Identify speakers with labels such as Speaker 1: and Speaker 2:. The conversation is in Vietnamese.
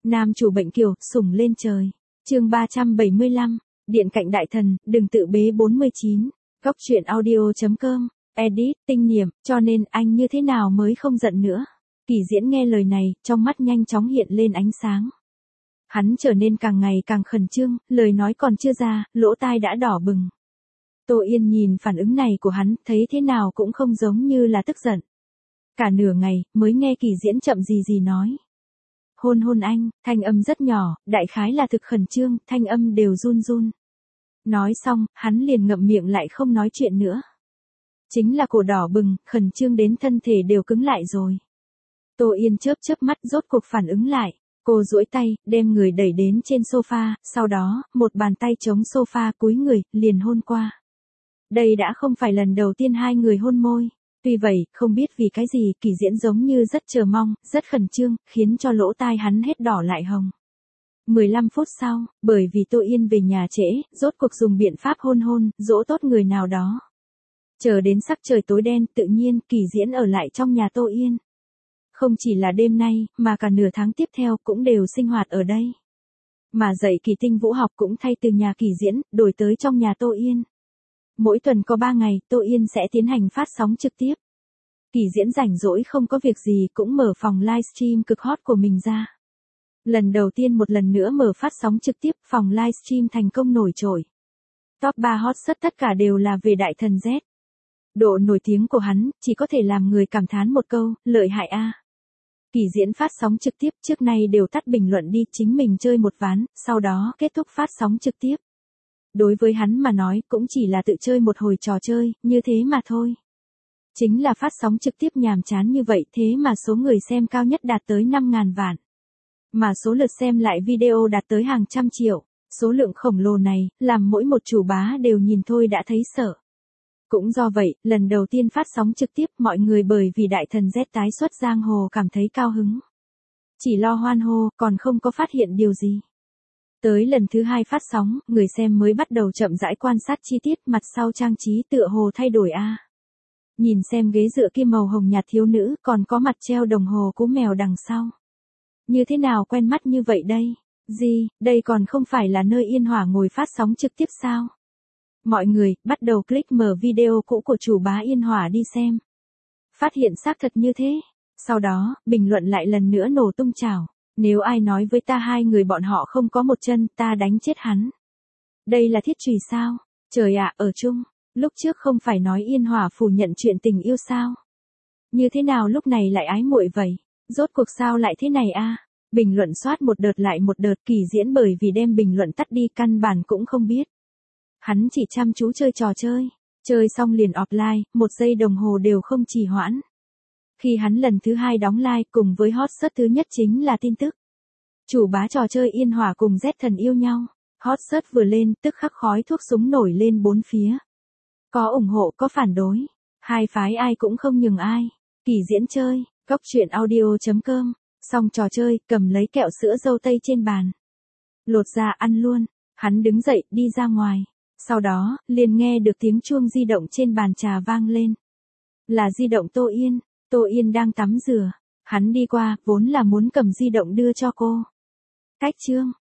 Speaker 1: Nam chủ bệnh kiều, sủng lên trời. Chương 375, Điện cạnh đại thần, đừng tự bế 49. Góc truyện audio.com. Edit, tinh niệm, cho nên anh như thế nào mới không giận nữa. Kỳ Diễn nghe lời này, trong mắt nhanh chóng hiện lên ánh sáng. Hắn trở nên càng ngày càng khẩn trương, lời nói còn chưa ra, lỗ tai đã đỏ bừng. Tô Yên nhìn phản ứng này của hắn, thấy thế nào cũng không giống như là tức giận. Cả nửa ngày, mới nghe Kỳ Diễn chậm gì nói. Hôn hôn anh, thanh âm rất nhỏ, đại khái là thực khẩn trương, thanh âm đều run run. Nói xong, hắn liền ngậm miệng lại không nói chuyện nữa. Chính là cổ đỏ bừng, khẩn trương đến thân thể đều cứng lại rồi. Tô Yên chớp mắt rốt cuộc phản ứng lại. Cô duỗi tay, đem người đẩy đến trên sofa, sau đó, một bàn tay chống sofa cúi người, liền hôn qua. Đây đã không phải lần đầu tiên hai người hôn môi. Tuy vậy, không biết vì cái gì, Kỳ Diễn giống như rất chờ mong, rất khẩn trương, khiến cho lỗ tai hắn hết đỏ lại hồng. 15 phút sau, bởi vì Tô Yên về nhà trễ, rốt cuộc dùng biện pháp hôn, dỗ tốt người nào đó. Chờ đến sắc trời tối đen, tự nhiên, Kỳ Diễn ở lại trong nhà Tô Yên. Không chỉ là đêm nay, mà cả nửa tháng tiếp theo cũng đều sinh hoạt ở đây. Mà dạy Kỳ Tinh vũ học cũng thay từ nhà Kỳ Diễn, đổi tới trong nhà Tô Yên. Mỗi tuần có 3 ngày, Tô Yên sẽ tiến hành phát sóng trực tiếp. Kỳ Diễn rảnh rỗi không có việc gì cũng mở phòng livestream cực hot của mình ra. Lần đầu tiên một lần nữa mở phát sóng trực tiếp, phòng livestream thành công nổi trội. Top 3 hot search tất cả đều là về đại thần Z. Độ nổi tiếng của hắn, chỉ có thể làm người cảm thán một câu, lợi hại a. Kỳ Diễn phát sóng trực tiếp trước nay đều tắt bình luận đi, chính mình chơi một ván, sau đó kết thúc phát sóng trực tiếp. Đối với hắn mà nói cũng chỉ là tự chơi một hồi trò chơi, như thế mà thôi. Chính là phát sóng trực tiếp nhàm chán như vậy thế mà số người xem cao nhất đạt tới 5.000 vạn. Mà số lượt xem lại video đạt tới hàng trăm triệu. Số lượng khổng lồ này, làm mỗi một chủ bá đều nhìn thôi đã thấy sợ. Cũng do vậy, lần đầu tiên phát sóng trực tiếp mọi người bởi vì đại thần Z tái xuất giang hồ cảm thấy cao hứng. Chỉ lo hoan hô, còn không có phát hiện điều gì. Tới lần thứ 2 phát sóng, người xem mới bắt đầu chậm rãi quan sát chi tiết mặt sau trang trí tựa hồ thay đổi a. Nhìn xem ghế dựa kia màu hồng nhạt thiếu nữ còn có mặt treo đồng hồ cú mèo đằng sau. Như thế nào quen mắt như vậy đây? Gì, đây còn không phải là nơi Yên Hỏa ngồi phát sóng trực tiếp sao? Mọi người, bắt đầu click mở video cũ của chủ bá Yên Hỏa đi xem. Phát hiện xác thật như thế. Sau đó, bình luận lại lần nữa nổ tung trào. Nếu ai nói với ta hai người bọn họ không có một chân, ta đánh chết hắn. Đây là thiết chùy sao? Trời ạ, ở chung. Lúc trước không phải nói Yên Hỏa phủ nhận chuyện tình yêu sao? Như thế nào lúc này lại ái muội vậy? Rốt cuộc sao lại thế này a? Bình luận soát một đợt lại một đợt, Kỳ Diễn bởi vì đem bình luận tắt đi căn bản cũng không biết. Hắn chỉ chăm chú chơi trò chơi. Chơi xong liền offline, 1 giây đồng hồ đều không trì hoãn. Khi hắn lần thứ 2 đóng live cùng với hot search thứ nhất chính là tin tức. Chủ bá trò chơi Yên Hỏa cùng Z thần yêu nhau. Hot search vừa lên, tức khắc khói thuốc súng nổi lên bốn phía. Có ủng hộ có phản đối. Hai phái ai cũng không nhường ai. Kỳ Diễn chơi, góc truyện audio.com. Xong trò chơi, cầm lấy kẹo sữa dâu tây trên bàn. Lột ra ăn luôn. Hắn đứng dậy, đi ra ngoài. Sau đó, liền nghe được tiếng chuông di động trên bàn trà vang lên. Là di động Tô Yên. Tô Yên đang tắm rửa. Hắn đi qua, vốn là muốn cầm di động đưa cho cô. Cách chương.